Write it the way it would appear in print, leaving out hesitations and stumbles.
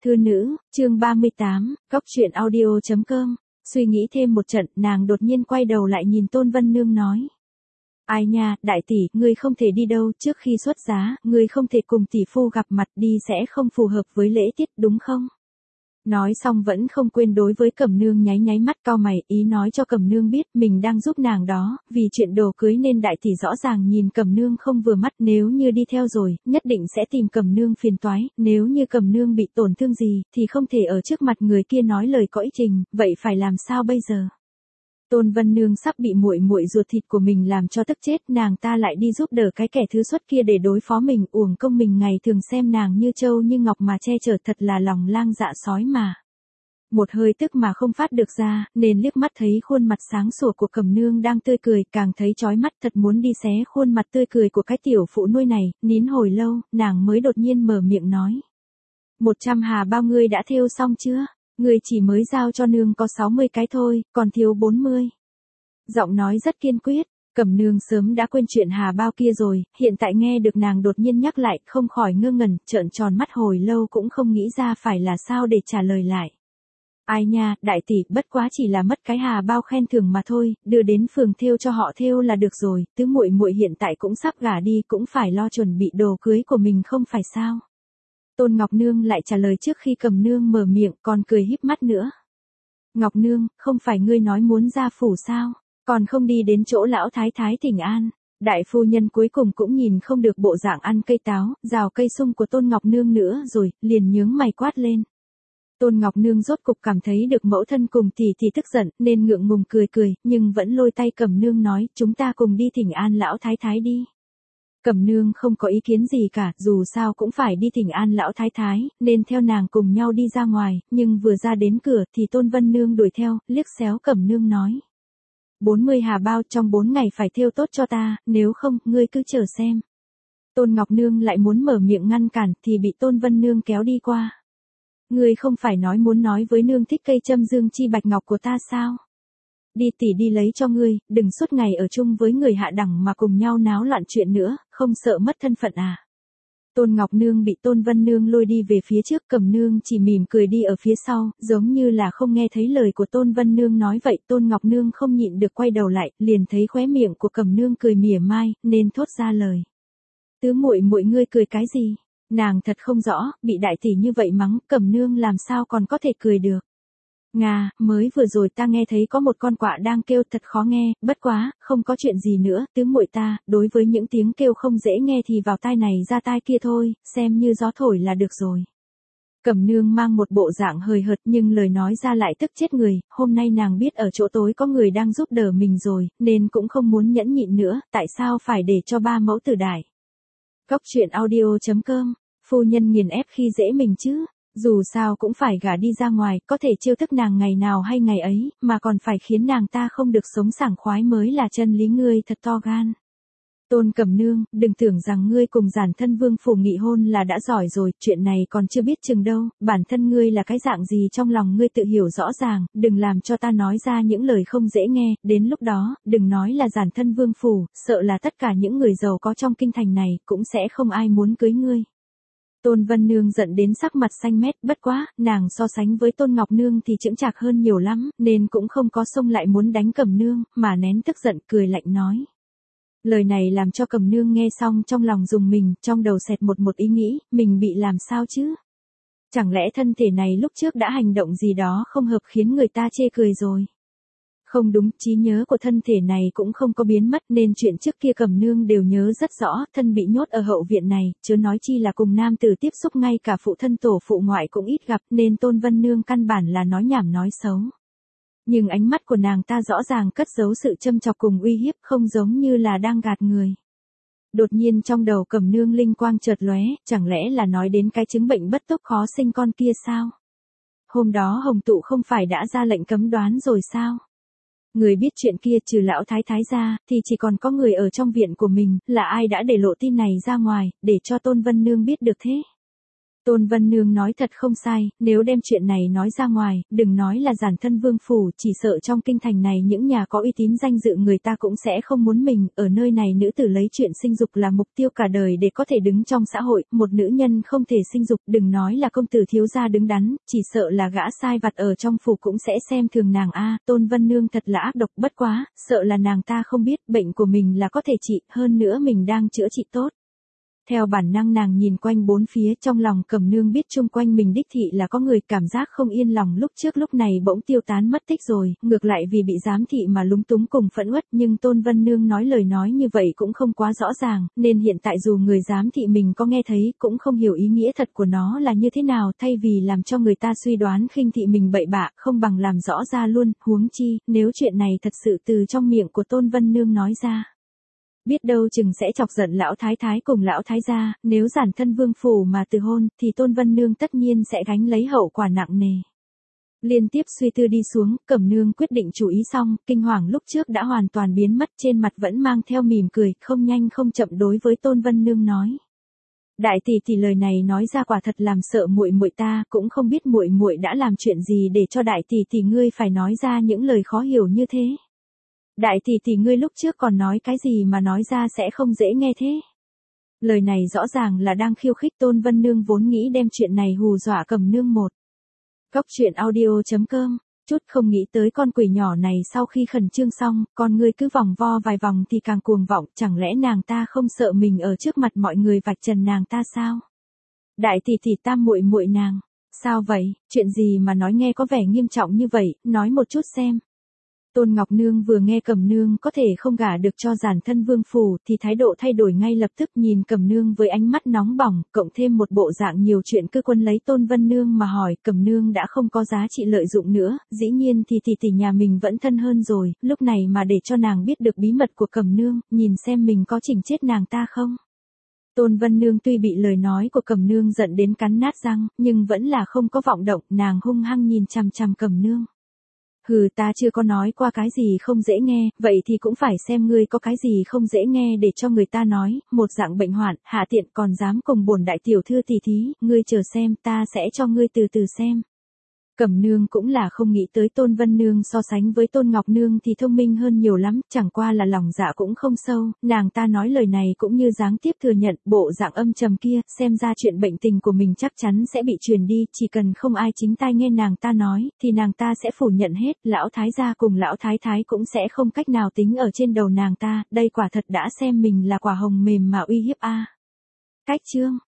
Thư nữ, chương 38, Cóc truyện audio.com. Suy nghĩ thêm một trận, nàng đột nhiên quay đầu lại nhìn Tôn Vân Nương nói. Ai nha, đại tỷ, ngươi không thể đi đâu, trước khi xuất giá, ngươi không thể cùng tỷ phu gặp mặt, đi sẽ không phù hợp với lễ tiết, đúng không? Nói xong vẫn không quên đối với Cẩm Nương nháy nháy mắt cau mày, ý nói cho Cẩm Nương biết mình đang giúp nàng đó, vì chuyện đồ cưới nên đại tỷ rõ ràng nhìn Cẩm Nương không vừa mắt, nếu như đi theo rồi, nhất định sẽ tìm Cẩm Nương phiền toái, nếu như Cẩm Nương bị tổn thương gì, thì không thể ở trước mặt người kia nói lời có ích trình, vậy phải làm sao bây giờ? Tôn Vân Nương sắp bị muội muội ruột thịt của mình làm cho tức chết, nàng ta lại đi giúp đỡ cái kẻ thứ xuất kia để đối phó mình, uổng công mình ngày thường xem nàng như trâu như ngọc mà che chở, thật là lòng lang dạ sói mà. Một hơi tức mà không phát được ra, nên liếc mắt thấy khuôn mặt sáng sủa của Cẩm Nương đang tươi cười, càng thấy chói mắt, thật muốn đi xé khuôn mặt tươi cười của cái tiểu phụ nuôi này, nín hồi lâu, nàng mới đột nhiên mở miệng nói. 100 hà bao ngươi đã thêu xong chưa? Ngươi chỉ mới giao cho nương có 60 cái thôi, còn thiếu 40. Giọng nói rất kiên quyết, Cẩm Nương sớm đã quên chuyện hà bao kia rồi, hiện tại nghe được nàng đột nhiên nhắc lại, không khỏi ngơ ngẩn, trợn tròn mắt hồi lâu cũng không nghĩ ra phải là sao để trả lời lại. Ai nha, đại tỷ, bất quá chỉ là mất cái hà bao khen thưởng mà thôi, đưa đến phường thêu cho họ thêu là được rồi, tứ muội muội hiện tại cũng sắp gả đi, cũng phải lo chuẩn bị đồ cưới của mình không phải sao? Tôn Ngọc Nương lại trả lời trước khi Cẩm Nương mở miệng, còn cười híp mắt nữa. Ngọc Nương, không phải ngươi nói muốn ra phủ sao, còn không đi đến chỗ lão thái thái thỉnh an. Đại phu nhân cuối cùng cũng nhìn không được bộ dạng ăn cây táo, rào cây sung của Tôn Ngọc Nương nữa rồi, liền nhướng mày quát lên. Tôn Ngọc Nương rốt cục cảm thấy được mẫu thân cùng tỷ tức giận, nên ngượng ngùng cười cười, nhưng vẫn lôi tay Cẩm Nương nói, chúng ta cùng đi thỉnh an lão thái thái đi. Cẩm Nương không có ý kiến gì cả, dù sao cũng phải đi thỉnh an lão thái thái, nên theo nàng cùng nhau đi ra ngoài, nhưng vừa ra đến cửa thì Tôn Vân Nương đuổi theo, liếc xéo Cẩm Nương nói. 40 hà bao trong 4 ngày phải thêu tốt cho ta, nếu không, ngươi cứ chờ xem. Tôn Ngọc Nương lại muốn mở miệng ngăn cản thì bị Tôn Vân Nương kéo đi qua. Ngươi không phải muốn nói với nương thích cây châm dương chi bạch ngọc của ta sao? Đi tỷ đi lấy cho ngươi, đừng suốt ngày ở chung với người hạ đẳng mà cùng nhau náo loạn chuyện nữa, không sợ mất thân phận à? Tôn Ngọc Nương bị Tôn Vân Nương lôi đi về phía trước, Cẩm Nương chỉ mỉm cười đi ở phía sau, giống như là không nghe thấy lời của Tôn Vân Nương nói vậy. Tôn Ngọc Nương không nhịn được quay đầu lại, liền thấy khóe miệng của Cẩm Nương cười mỉa mai, nên thốt ra lời. Tứ muội muội ngươi cười cái gì? Nàng thật không rõ, bị đại tỷ như vậy mắng, Cẩm Nương làm sao còn có thể cười được. Ngà, mới vừa rồi ta nghe thấy có một con quạ đang kêu thật khó nghe, bất quá, không có chuyện gì nữa, tứ muội ta, đối với những tiếng kêu không dễ nghe thì vào tai này ra tai kia thôi, xem như gió thổi là được rồi. Cẩm Nương mang một bộ dạng hời hợt nhưng lời nói ra lại tức chết người, hôm nay nàng biết ở chỗ tối có người đang giúp đỡ mình rồi, nên cũng không muốn nhẫn nhịn nữa, tại sao phải để cho ba mẫu tử đại. Cóc truyện audio.com, phu nhân nghiền ép khi dễ mình chứ. Dù sao cũng phải gả đi ra ngoài, có thể trêu tức nàng ngày nào hay ngày ấy, mà còn phải khiến nàng ta không được sống sảng khoái mới là chân lý, ngươi thật to gan. Tôn Cẩm Nương, đừng tưởng rằng ngươi cùng giản thân vương phủ nghị hôn là đã giỏi rồi, chuyện này còn chưa biết chừng đâu, bản thân ngươi là cái dạng gì trong lòng ngươi tự hiểu rõ ràng, đừng làm cho ta nói ra những lời không dễ nghe, đến lúc đó, đừng nói là giản thân vương phủ, sợ là tất cả những người giàu có trong kinh thành này, cũng sẽ không ai muốn cưới ngươi. Tôn Vân Nương giận đến sắc mặt xanh mét, bất quá, nàng so sánh với Tôn Ngọc Nương thì chững chạc hơn nhiều lắm, nên cũng không có xông lại muốn đánh Cẩm Nương, mà nén tức giận cười lạnh nói. Lời này làm cho Cẩm Nương nghe xong trong lòng rùng mình, trong đầu xẹt một ý nghĩ, mình bị làm sao chứ? Chẳng lẽ thân thể này lúc trước đã hành động gì đó không hợp khiến người ta chê cười rồi? Không đúng, trí nhớ của thân thể này cũng không có biến mất nên chuyện trước kia Cẩm Nương đều nhớ rất rõ, thân bị nhốt ở hậu viện này, chớ nói chi là cùng nam tử tiếp xúc, ngay cả phụ thân tổ phụ ngoại cũng ít gặp nên Tôn Vân Nương căn bản là nói nhảm nói xấu. Nhưng ánh mắt của nàng ta rõ ràng cất giấu sự châm chọc cùng uy hiếp, không giống như là đang gạt người. Đột nhiên trong đầu Cẩm Nương linh quang chợt lóe, chẳng lẽ là nói đến cái chứng bệnh bất túc khó sinh con kia sao? Hôm đó Hồng Tụ không phải đã ra lệnh cấm đoán rồi sao? Người biết chuyện kia trừ lão thái thái ra, thì chỉ còn có người ở trong viện của mình, là ai đã để lộ tin này ra ngoài, để cho Tôn Vân Nương biết được thế? Tôn Vân Nương nói thật không sai, nếu đem chuyện này nói ra ngoài, đừng nói là giản thân vương phủ, chỉ sợ trong kinh thành này những nhà có uy tín danh dự người ta cũng sẽ không muốn mình, ở nơi này nữ tử lấy chuyện sinh dục là mục tiêu cả đời để có thể đứng trong xã hội, một nữ nhân không thể sinh dục, đừng nói là công tử thiếu gia đứng đắn, chỉ sợ là gã sai vặt ở trong phủ cũng sẽ xem thường nàng a. Tôn Vân Nương thật là ác độc, bất quá, sợ là nàng ta không biết, bệnh của mình là có thể trị, hơn nữa mình đang chữa trị tốt. Theo bản năng nàng nhìn quanh bốn phía, trong lòng Cẩm Nương biết chung quanh mình đích thị là có người, cảm giác không yên lòng lúc trước lúc này bỗng tiêu tán mất tích rồi, ngược lại vì bị giám thị mà lúng túng cùng phẫn uất, nhưng Tôn Vân Nương nói lời nói như vậy cũng không quá rõ ràng, nên hiện tại dù người giám thị mình có nghe thấy, cũng không hiểu ý nghĩa thật của nó là như thế nào, thay vì làm cho người ta suy đoán khinh thị mình bậy bạ, không bằng làm rõ ra luôn, huống chi, nếu chuyện này thật sự từ trong miệng của Tôn Vân Nương nói ra. Biết đâu chừng sẽ chọc giận lão thái thái cùng lão thái gia, nếu giản thân vương phủ mà từ hôn, thì Tôn Vân Nương tất nhiên sẽ gánh lấy hậu quả nặng nề. Liên tiếp suy tư đi xuống, Cẩm Nương quyết định chú ý xong, kinh hoàng lúc trước đã hoàn toàn biến mất, trên mặt vẫn mang theo mỉm cười, không nhanh không chậm đối với Tôn Vân Nương nói. Đại tỷ tỷ lời này nói ra quả thật làm sợ muội muội ta, cũng không biết muội muội đã làm chuyện gì để cho đại tỷ tỷ ngươi phải nói ra những lời khó hiểu như thế. Đại tỷ tỷ ngươi lúc trước còn nói cái gì mà nói ra sẽ không dễ nghe thế. Lời này rõ ràng là đang khiêu khích. Tôn Vân Nương vốn nghĩ đem chuyện này hù dọa Cẩm Nương một. Góc truyện audio.com, chút không nghĩ tới con quỷ nhỏ này sau khi khẩn trương xong, con ngươi cứ vòng vo vài vòng thì càng cuồng vọng, chẳng lẽ nàng ta không sợ mình ở trước mặt mọi người vạch trần nàng ta sao? Đại tỷ tỷ ta muội muội nàng, sao vậy, chuyện gì mà nói nghe có vẻ nghiêm trọng như vậy, nói một chút xem. Tôn Ngọc Nương vừa nghe Cẩm Nương có thể không gả được cho giản thân vương phủ thì thái độ thay đổi ngay lập tức, nhìn Cẩm Nương với ánh mắt nóng bỏng, cộng thêm một bộ dạng nhiều chuyện cứ quân lấy Tôn Vân Nương mà hỏi, Cẩm Nương đã không có giá trị lợi dụng nữa, dĩ nhiên thì tỷ tỷ nhà mình vẫn thân hơn rồi, lúc này mà để cho nàng biết được bí mật của Cẩm Nương, nhìn xem mình có chỉnh chết nàng ta không. Tôn Vân Nương tuy bị lời nói của Cẩm Nương giận đến cắn nát răng, nhưng vẫn là không có vọng động, nàng hung hăng nhìn chằm chằm Cẩm Nương. Hừ, ta chưa có nói qua cái gì không dễ nghe, vậy thì cũng phải xem ngươi có cái gì không dễ nghe để cho người ta nói, một dạng bệnh hoạn, hạ tiện còn dám cùng bổn đại tiểu thư tỉ thí, ngươi chờ xem, ta sẽ cho ngươi từ từ xem. Cẩm Nương cũng là không nghĩ tới Tôn Vân Nương so sánh với Tôn Ngọc Nương thì thông minh hơn nhiều lắm, chẳng qua là lòng dạ cũng không sâu, nàng ta nói lời này cũng như giáng tiếp thừa nhận, bộ dạng âm trầm kia, xem ra chuyện bệnh tình của mình chắc chắn sẽ bị truyền đi, chỉ cần không ai chính tai nghe nàng ta nói, thì nàng ta sẽ phủ nhận hết, lão thái gia cùng lão thái thái cũng sẽ không cách nào tính ở trên đầu nàng ta, đây quả thật đã xem mình là quả hồng mềm mà uy hiếp a. Cách chương